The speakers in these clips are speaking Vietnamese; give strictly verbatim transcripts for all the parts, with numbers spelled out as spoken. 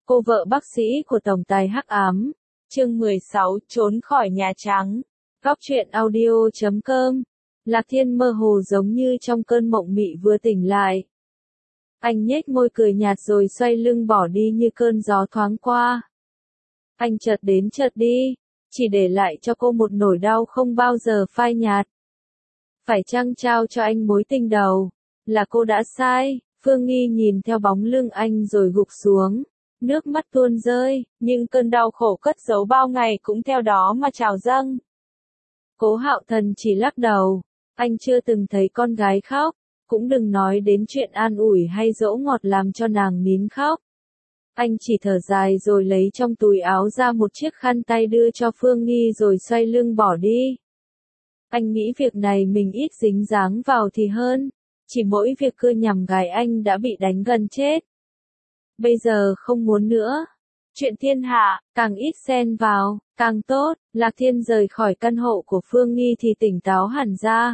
Cô vợ bác sĩ của tổng tài hắc ám. Chương mười sáu, trốn khỏi Nhà Trắng. Góc truyện audio chấm com. Lạc Thiên mơ hồ giống như trong cơn mộng mị vừa tỉnh lại. Anh nhếch môi cười nhạt rồi xoay lưng bỏ đi như cơn gió thoáng qua. Anh chợt đến chợt đi, chỉ để lại cho cô một nỗi đau không bao giờ phai nhạt. Phải chăng trao cho anh mối tình đầu, là cô đã sai? Phương Nghi nhìn theo bóng lưng anh rồi gục xuống, nước mắt tuôn rơi, nhưng cơn đau khổ cất giấu bao ngày cũng theo đó mà trào dâng. Cố Hạo Thần chỉ lắc đầu, anh chưa từng thấy con gái khóc, cũng đừng nói đến chuyện an ủi hay dỗ ngọt làm cho nàng nín khóc. Anh chỉ thở dài rồi lấy trong túi áo ra một chiếc khăn tay đưa cho Phương Nghi rồi xoay lưng bỏ đi. Anh nghĩ việc này mình ít dính dáng vào thì hơn, chỉ mỗi việc cưa nhằm gái anh đã bị đánh gần chết. Bây giờ không muốn nữa. Chuyện thiên hạ, càng ít xen vào, càng tốt. Lạc Thiên rời khỏi căn hộ của Phương Nghi thì tỉnh táo hẳn ra.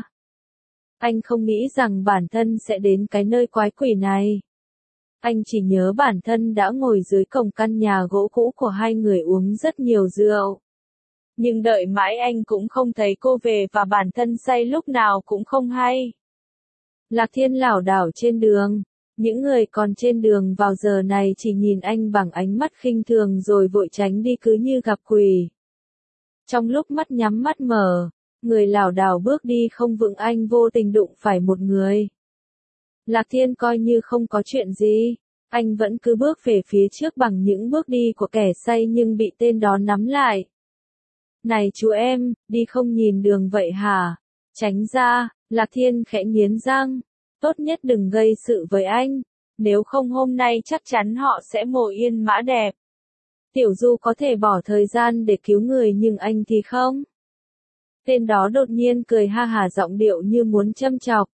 Anh không nghĩ rằng bản thân sẽ đến cái nơi quái quỷ này. Anh chỉ nhớ bản thân đã ngồi dưới cổng căn nhà gỗ cũ của hai người uống rất nhiều rượu. Nhưng đợi mãi anh cũng không thấy cô về và bản thân say lúc nào cũng không hay. Lạc Thiên lảo đảo trên đường. Những người còn trên đường vào giờ này chỉ nhìn anh bằng ánh mắt khinh thường rồi vội tránh đi cứ như gặp quỷ. Trong lúc mắt nhắm mắt mở, người lảo đảo bước đi không vững anh vô tình đụng phải một người. Lạc Thiên coi như không có chuyện gì, anh vẫn cứ bước về phía trước bằng những bước đi của kẻ say nhưng bị tên đó nắm lại. Này chú em, đi không nhìn đường vậy hả? Tránh ra, Lạc Thiên khẽ nghiến răng. Tốt nhất đừng gây sự với anh, nếu không hôm nay chắc chắn họ sẽ mổ yên mã đẹp. Tiểu Du có thể bỏ thời gian để cứu người nhưng anh thì không. Tên đó đột nhiên cười ha hả giọng điệu như muốn châm chọc.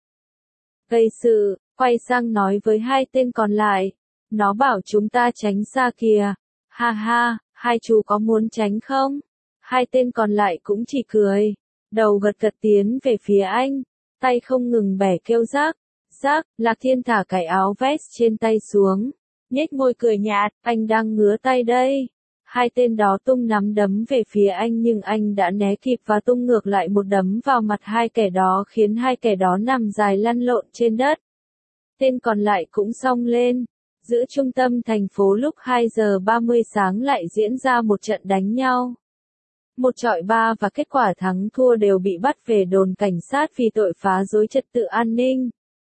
Gây sự, quay sang nói với hai tên còn lại. Nó bảo chúng ta tránh xa kìa. Ha ha, hai chú có muốn tránh không? Hai tên còn lại cũng chỉ cười. Đầu gật gật tiến về phía anh. Tay không ngừng bẻ kêu rác. Rác, Lạc Thiên thả cái áo vest trên tay xuống. Nhếch môi cười nhạt, anh đang ngứa tay đây. Hai tên đó tung nắm đấm về phía anh nhưng anh đã né kịp và tung ngược lại một đấm vào mặt hai kẻ đó khiến hai kẻ đó nằm dài lăn lộn trên đất. Tên còn lại cũng xông lên. Giữa trung tâm thành phố lúc hai giờ ba mươi sáng lại diễn ra một trận đánh nhau. Một chọi ba và kết quả thắng thua đều bị bắt về đồn cảnh sát vì tội phá rối trật tự an ninh.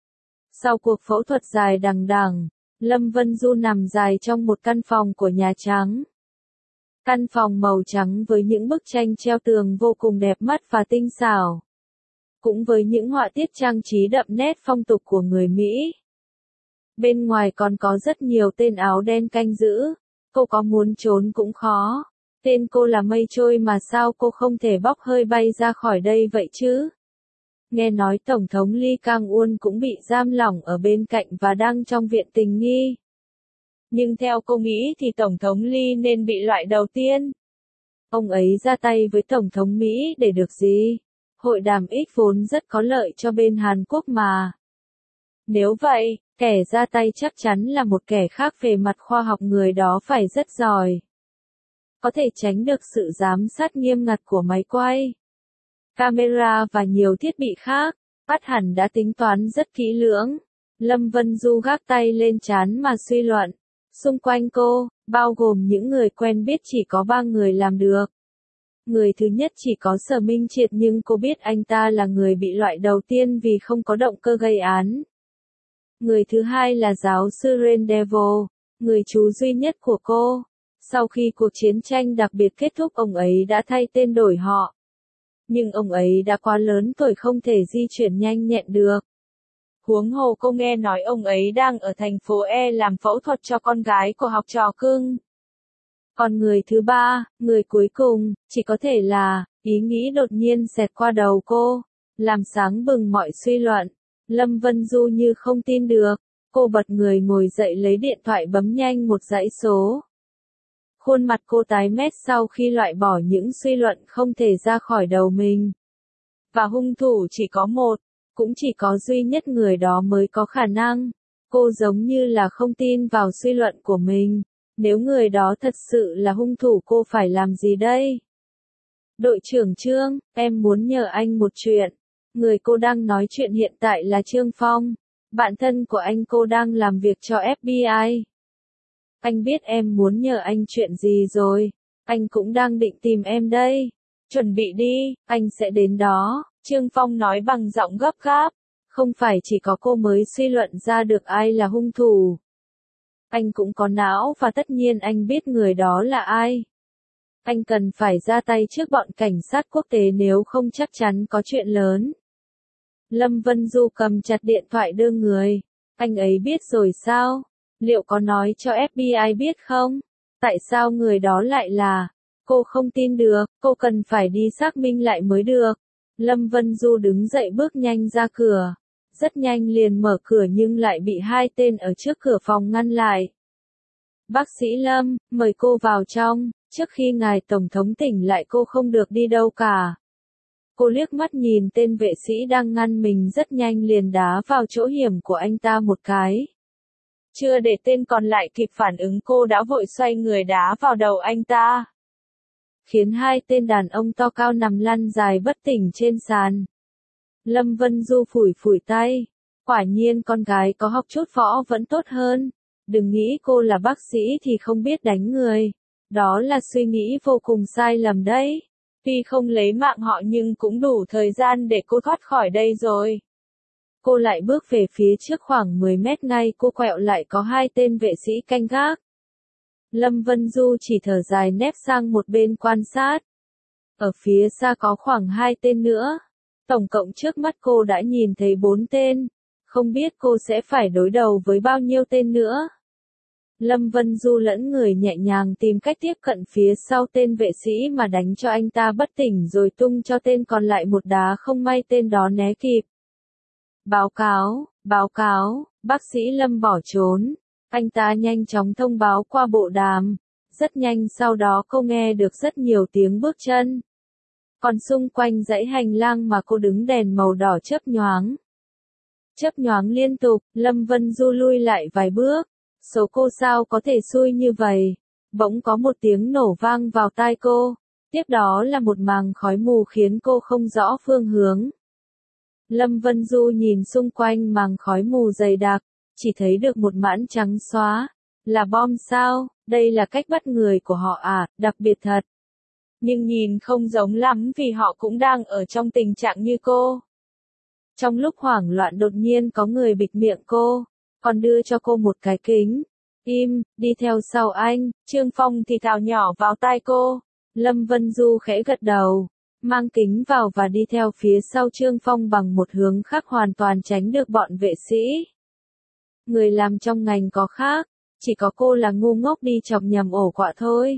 Sau cuộc phẫu thuật dài đằng đẵng, Lâm Vân Du nằm dài trong một căn phòng của Nhà Trắng. Căn phòng màu trắng với những bức tranh treo tường vô cùng đẹp mắt và tinh xảo. Cũng với những họa tiết trang trí đậm nét phong tục của người Mỹ. Bên ngoài còn có rất nhiều tên áo đen canh giữ. Cô có muốn trốn cũng khó. Tên cô là mây trôi mà sao cô không thể bốc hơi bay ra khỏi đây vậy chứ? Nghe nói Tổng thống Lee Kang-un cũng bị giam lỏng ở bên cạnh và đang trong viện tình nghi. Nhưng theo cô nghĩ thì Tổng thống Lee nên bị loại đầu tiên. Ông ấy ra tay với Tổng thống Mỹ để được gì? Hội đàm X vốn rất có lợi cho bên Hàn Quốc mà. Nếu vậy, kẻ ra tay chắc chắn là một kẻ khác về mặt khoa học, người đó phải rất giỏi. Có thể tránh được sự giám sát nghiêm ngặt của máy quay, camera và nhiều thiết bị khác, ắt hẳn đã tính toán rất kỹ lưỡng. Lâm Vân Du gác tay lên trán mà suy luận. Xung quanh cô, bao gồm những người quen biết chỉ có ba người làm được. Người thứ nhất chỉ có Sở Minh Triệt nhưng cô biết anh ta là người bị loại đầu tiên vì không có động cơ gây án. Người thứ hai là giáo sư Rendezvous, người chú duy nhất của cô. Sau khi cuộc chiến tranh đặc biệt kết thúc ông ấy đã thay tên đổi họ. Nhưng ông ấy đã quá lớn tuổi không thể di chuyển nhanh nhẹn được. Huống hồ cô nghe nói ông ấy đang ở thành phố E làm phẫu thuật cho con gái của học trò cưng. Còn người thứ ba, người cuối cùng, chỉ có thể là, ý nghĩ đột nhiên xẹt qua đầu cô, làm sáng bừng mọi suy luận. Lâm Vân Du như không tin được, cô bật người ngồi dậy lấy điện thoại bấm nhanh một dãy số. Khuôn mặt cô tái mét sau khi loại bỏ những suy luận không thể ra khỏi đầu mình. Và hung thủ chỉ có một, cũng chỉ có duy nhất người đó mới có khả năng. Cô giống như là không tin vào suy luận của mình. Nếu người đó thật sự là hung thủ cô phải làm gì đây? Đội trưởng Trương, em muốn nhờ anh một chuyện. Người cô đang nói chuyện hiện tại là Trương Phong. Bạn thân của anh, cô đang làm việc cho ép bê i. Anh biết em muốn nhờ anh chuyện gì rồi. Anh cũng đang định tìm em đây. Chuẩn bị đi, anh sẽ đến đó. Trương Phong nói bằng giọng gấp gáp. Không phải chỉ có cô mới suy luận ra được ai là hung thủ. Anh cũng có não và tất nhiên anh biết người đó là ai. Anh cần phải ra tay trước bọn cảnh sát quốc tế nếu không chắc chắn có chuyện lớn. Lâm Vân Du cầm chặt điện thoại đưa người. Anh ấy biết rồi sao? Liệu có nói cho ép bê i biết không? Tại sao người đó lại là? Cô không tin được, cô cần phải đi xác minh lại mới được. Lâm Vân Du đứng dậy bước nhanh ra cửa. Rất nhanh liền mở cửa nhưng lại bị hai tên ở trước cửa phòng ngăn lại. Bác sĩ Lâm, mời cô vào trong, trước khi ngài Tổng thống tỉnh lại cô không được đi đâu cả. Cô liếc mắt nhìn tên vệ sĩ đang ngăn mình rất nhanh liền đá vào chỗ hiểm của anh ta một cái. Chưa để tên còn lại kịp phản ứng cô đã vội xoay người đá vào đầu anh ta. Khiến hai tên đàn ông to cao nằm lăn dài bất tỉnh trên sàn. Lâm Vân Du phủi phủi tay. Quả nhiên con gái có học chút võ vẫn tốt hơn. Đừng nghĩ cô là bác sĩ thì không biết đánh người. Đó là suy nghĩ vô cùng sai lầm đấy. Tuy không lấy mạng họ nhưng cũng đủ thời gian để cô thoát khỏi đây rồi. Cô lại bước về phía trước khoảng mười mét ngay cô quẹo lại có hai tên vệ sĩ canh gác. Lâm Vân Du chỉ thở dài nép sang một bên quan sát. Ở phía xa có khoảng hai tên nữa. Tổng cộng trước mắt cô đã nhìn thấy bốn tên. Không biết cô sẽ phải đối đầu với bao nhiêu tên nữa. Lâm Vân Du lẫn người nhẹ nhàng tìm cách tiếp cận phía sau tên vệ sĩ mà đánh cho anh ta bất tỉnh rồi tung cho tên còn lại một đá không may tên đó né kịp. Báo cáo, báo cáo, bác sĩ Lâm bỏ trốn. Anh ta nhanh chóng thông báo qua bộ đàm. Rất nhanh sau đó cô nghe được rất nhiều tiếng bước chân. Còn xung quanh dãy hành lang mà cô đứng đèn màu đỏ chớp nhoáng. Chớp nhoáng liên tục, Lâm Vân Du lui lại vài bước. Số cô sao có thể xui như vậy? Bỗng có một tiếng nổ vang vào tai cô. Tiếp đó là một màng khói mù khiến cô không rõ phương hướng. Lâm Vân Du nhìn xung quanh màng khói mù dày đặc, chỉ thấy được một mảng trắng xóa. Là bom sao? Đây là cách bắt người của họ à, đặc biệt thật. Nhưng nhìn không giống lắm vì họ cũng đang ở trong tình trạng như cô. Trong lúc hoảng loạn đột nhiên có người bịt miệng cô, còn đưa cho cô một cái kính. Im, đi theo sau anh, Trương Phong thì thào nhỏ vào tai cô. Lâm Vân Du khẽ gật đầu, mang kính vào và đi theo phía sau Trương Phong bằng một hướng khác hoàn toàn tránh được bọn vệ sĩ. Người làm trong ngành có khác, chỉ có cô là ngu ngốc đi chọc nhầm ổ quạ thôi.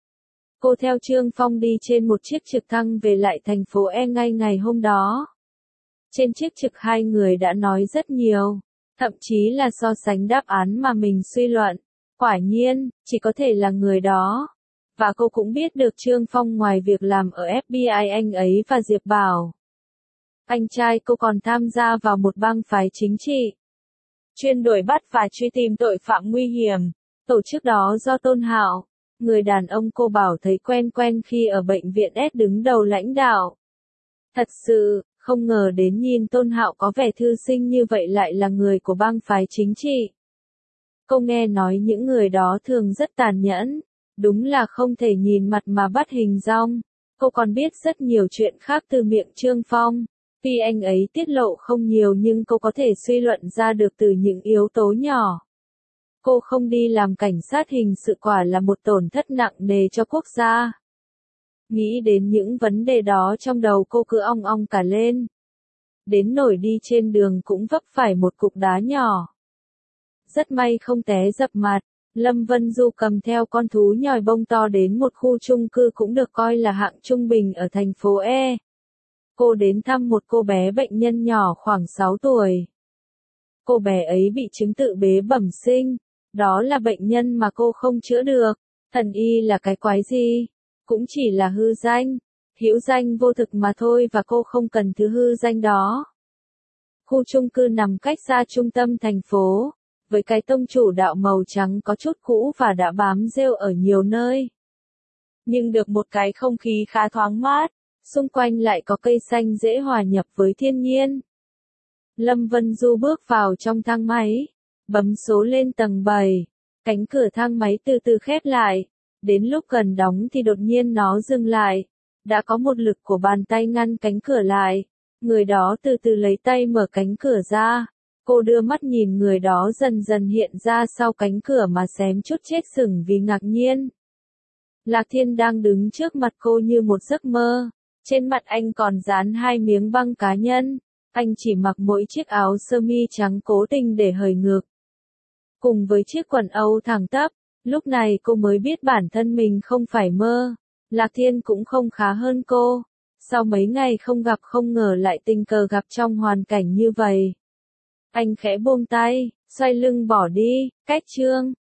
Cô theo Trương Phong đi trên một chiếc trực thăng về lại thành phố E ngay ngày hôm đó. Trên chiếc trực hai người đã nói rất nhiều, thậm chí là so sánh đáp án mà mình suy luận. Quả nhiên, chỉ có thể là người đó. Và cô cũng biết được Trương Phong ngoài việc làm ở ép bê i anh ấy và Diệp Bảo. Anh trai cô còn tham gia vào một bang phái chính trị. Chuyên đuổi bắt và truy tìm tội phạm nguy hiểm. Tổ chức đó do Tôn Hạo, người đàn ông cô bảo thấy quen quen khi ở bệnh viện S đứng đầu lãnh đạo. Thật sự, không ngờ đến nhìn Tôn Hạo có vẻ thư sinh như vậy lại là người của bang phái chính trị. Cô nghe nói những người đó thường rất tàn nhẫn, đúng là không thể nhìn mặt mà bắt hình dong. Cô còn biết rất nhiều chuyện khác từ miệng Trương Phong. Tuy anh ấy tiết lộ không nhiều nhưng cô có thể suy luận ra được từ những yếu tố nhỏ. Cô không đi làm cảnh sát hình sự quả là một tổn thất nặng nề cho quốc gia. Nghĩ đến những vấn đề đó trong đầu cô cứ ong ong cả lên. Đến nổi đi trên đường cũng vấp phải một cục đá nhỏ. Rất may không té dập mặt. Lâm Vân Du cầm theo con thú nhồi bông to đến một khu chung cư cũng được coi là hạng trung bình ở thành phố E. Cô đến thăm một cô bé bệnh nhân nhỏ khoảng sáu tuổi. Cô bé ấy bị chứng tự bế bẩm sinh. Đó là bệnh nhân mà cô không chữa được. Thần y là cái quái gì? Cũng chỉ là hư danh. Hữu danh vô thực mà thôi và cô không cần thứ hư danh đó. Khu chung cư nằm cách xa trung tâm thành phố. với cái tông chủ đạo màu trắng có chút cũ và đã bám rêu ở nhiều nơi. Nhưng được một cái không khí khá thoáng mát, xung quanh lại có cây xanh dễ hòa nhập với thiên nhiên. Lâm Vân Du bước vào trong thang máy, bấm số lên tầng bảy, cánh cửa thang máy từ từ khép lại, đến lúc gần đóng thì đột nhiên nó dừng lại, đã có một lực của bàn tay ngăn cánh cửa lại, người đó từ từ lấy tay mở cánh cửa ra, cô đưa mắt nhìn người đó dần dần hiện ra sau cánh cửa mà xém chút chết sững vì ngạc nhiên. Lạc Thiên đang đứng trước mặt cô như một giấc mơ, trên mặt anh còn dán hai miếng băng cá nhân, anh chỉ mặc mỗi chiếc áo sơ mi trắng cố tình để hời ngực. Cùng với chiếc quần âu thẳng tắp, lúc này cô mới biết bản thân mình không phải mơ, Lạc Thiên cũng không khá hơn cô, sau mấy ngày không gặp không ngờ lại tình cờ gặp trong hoàn cảnh như vậy. Anh khẽ buông tay, xoay lưng bỏ đi, cách chương.